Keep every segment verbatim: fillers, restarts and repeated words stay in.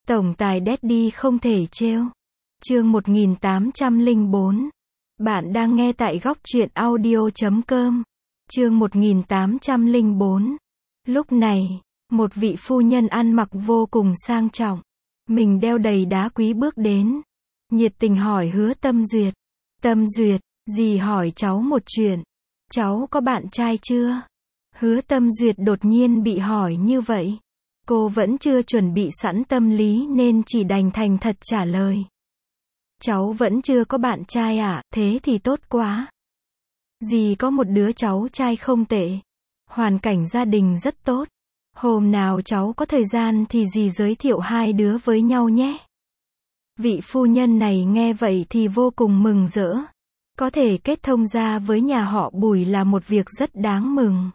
Tổng tài Daddy không thể trêu. Chương một nghìn tám trăm lẻ bốn. Bạn đang nghe tại góc truyện audio chấm com. Chương một nghìn tám trăm lẻ bốn. Lúc này, một vị phu nhân ăn mặc vô cùng sang trọng, mình đeo đầy đá quý bước đến, nhiệt tình hỏi Hứa Tâm Duyệt. Tâm Duyệt, dì hỏi cháu một chuyện. Cháu có bạn trai chưa? Hứa Tâm Duyệt đột nhiên bị hỏi như vậy. Cô vẫn chưa chuẩn bị sẵn tâm lý nên chỉ đành thành thật trả lời. Cháu vẫn chưa có bạn trai à, thế thì tốt quá. Dì có một đứa cháu trai không tệ. Hoàn cảnh gia đình rất tốt. Hôm nào cháu có thời gian thì dì giới thiệu hai đứa với nhau nhé. Vị phu nhân này nghe vậy thì vô cùng mừng rỡ. Có thể kết thông gia với nhà họ Bùi là một việc rất đáng mừng.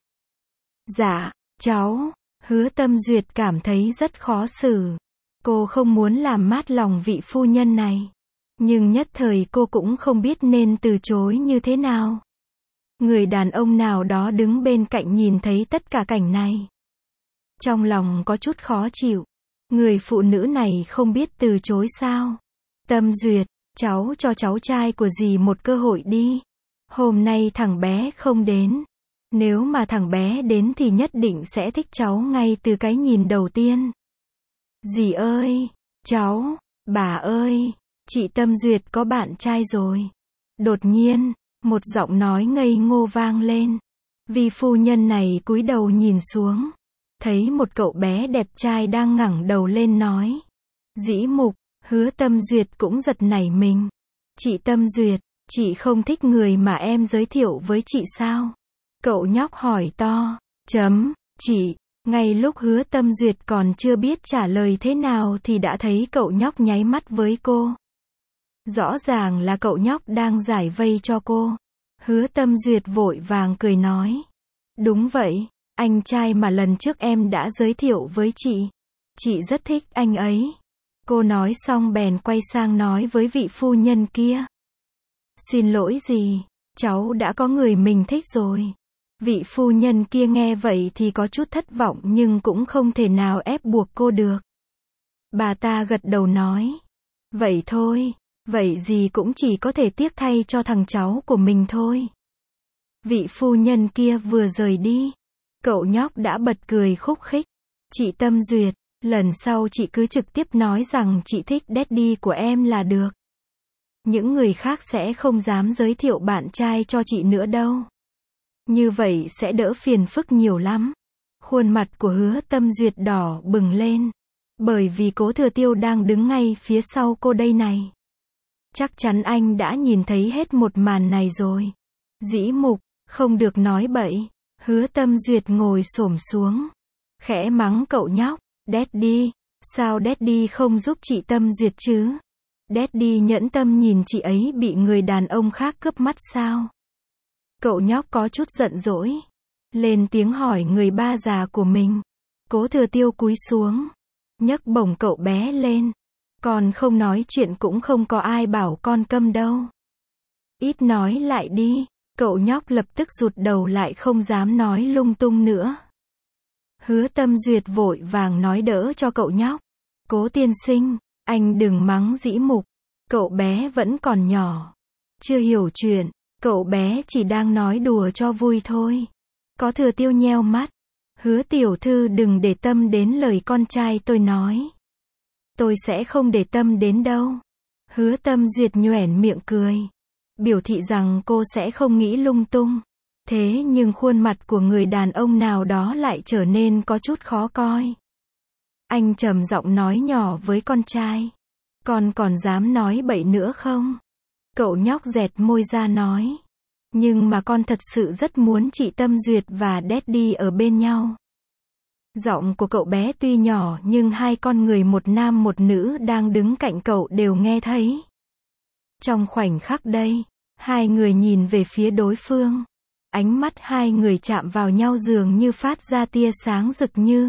Dạ, cháu. Hứa Tâm Duyệt cảm thấy rất khó xử. Cô không muốn làm mát lòng vị phu nhân này. Nhưng nhất thời cô cũng không biết nên từ chối như thế nào. Người đàn ông nào đó đứng bên cạnh nhìn thấy tất cả cảnh này. Trong lòng có chút khó chịu. Người phụ nữ này không biết từ chối sao. Tâm Duyệt, cháu cho cháu trai của dì một cơ hội đi. Hôm nay thằng bé không đến. Nếu mà thằng bé đến thì nhất định sẽ thích cháu ngay từ cái nhìn đầu tiên. Dì ơi, cháu, bà ơi, chị Tâm Duyệt có bạn trai rồi. Đột nhiên, một giọng nói ngây ngô vang lên. Vì phu nhân này cúi đầu nhìn xuống, thấy một cậu bé đẹp trai đang ngẩng đầu lên nói. Dĩ Mục, Hứa Tâm Duyệt cũng giật nảy mình. Chị Tâm Duyệt, chị không thích người mà em giới thiệu với chị sao? Cậu nhóc hỏi to. Chấm, chị. Ngay lúc Hứa Tâm Duyệt còn chưa biết trả lời thế nào thì đã thấy cậu nhóc nháy mắt với cô. Rõ ràng là cậu nhóc đang giải vây cho cô. Hứa Tâm Duyệt vội vàng cười nói. Đúng vậy, anh trai mà lần trước em đã giới thiệu với chị. Chị rất thích anh ấy. Cô nói xong bèn quay sang nói với vị phu nhân kia. Xin lỗi dì, cháu đã có người mình thích rồi. Vị phu nhân kia nghe vậy thì có chút thất vọng nhưng cũng không thể nào ép buộc cô được. Bà ta gật đầu nói. Vậy thôi, vậy dì cũng chỉ có thể tiếc thay cho thằng cháu của mình thôi. Vị phu nhân kia vừa rời đi. Cậu nhóc đã bật cười khúc khích. Chị Tâm Duyệt, lần sau chị cứ trực tiếp nói rằng chị thích Daddy của em là được. Những người khác sẽ không dám giới thiệu bạn trai cho chị nữa đâu. Như vậy sẽ đỡ phiền phức nhiều lắm. Khuôn mặt của Hứa Tâm Duyệt đỏ bừng lên. Bởi vì Cố Thừa Tiêu đang đứng ngay phía sau cô đây này. Chắc chắn anh đã nhìn thấy hết một màn này rồi. Dĩ Mục, không được nói bậy. Hứa Tâm Duyệt ngồi xổm xuống. Khẽ mắng cậu nhóc. Daddy, sao Daddy không giúp chị Tâm Duyệt chứ? Daddy nhẫn tâm nhìn chị ấy bị người đàn ông khác cướp mắt sao? Cậu nhóc có chút giận dỗi. Lên tiếng hỏi người ba già của mình. Cố Thừa Tiêu cúi xuống. Nhấc bổng cậu bé lên. Còn không nói chuyện cũng không có ai bảo con câm đâu. Ít nói lại đi. Cậu nhóc lập tức rụt đầu lại không dám nói lung tung nữa. Hứa Tâm Duyệt vội vàng nói đỡ cho cậu nhóc. Cố tiên sinh, anh đừng mắng Dĩ Mục. Cậu bé vẫn còn nhỏ. Chưa hiểu chuyện. Cậu bé chỉ đang nói đùa cho vui thôi. Có Thừa Tiêu nheo mắt. Hứa tiểu thư đừng để tâm đến lời con trai tôi nói. Tôi sẽ không để tâm đến đâu. Hứa Tâm Duyệt nhoẻn miệng cười. Biểu thị rằng cô sẽ không nghĩ lung tung. Thế nhưng khuôn mặt của người đàn ông nào đó lại trở nên có chút khó coi. Anh trầm giọng nói nhỏ với con trai. Con còn dám nói bậy nữa không? Cậu nhóc dẹt môi ra nói. Nhưng mà con thật sự rất muốn chị Tâm Duyệt và Daddy ở bên nhau. Giọng của cậu bé tuy nhỏ nhưng hai con người một nam một nữ đang đứng cạnh cậu đều nghe thấy. Trong khoảnh khắc đây, hai người nhìn về phía đối phương. Ánh mắt hai người chạm vào nhau dường như phát ra tia sáng rực như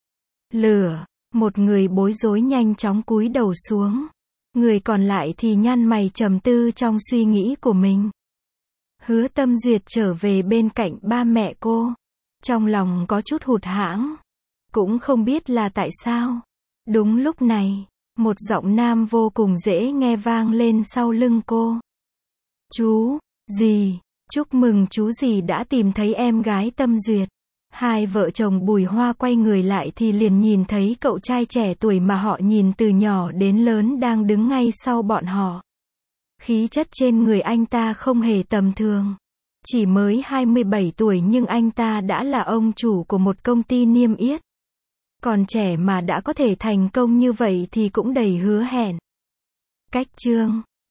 lửa. Một người bối rối nhanh chóng cúi đầu xuống. Người còn lại thì nhăn mày trầm tư trong suy nghĩ của mình. Hứa Tâm Duyệt trở về bên cạnh ba mẹ cô. Trong lòng có chút hụt hẫng. Cũng không biết là tại sao. Đúng lúc này, Một giọng nam vô cùng dễ nghe vang lên sau lưng cô. Chú, dì, chúc mừng chú dì đã tìm thấy em gái tâm duyệt. Hai vợ chồng Bùi Hoa quay người lại thì liền nhìn thấy cậu trai trẻ tuổi mà họ nhìn từ nhỏ đến lớn đang đứng ngay sau bọn họ. Khí chất trên người anh ta không hề tầm thường. Chỉ mới hai mươi bảy tuổi nhưng anh ta đã là ông chủ của một công ty niêm yết. Còn trẻ mà đã có thể thành công như vậy thì cũng đầy hứa hẹn. Cách chương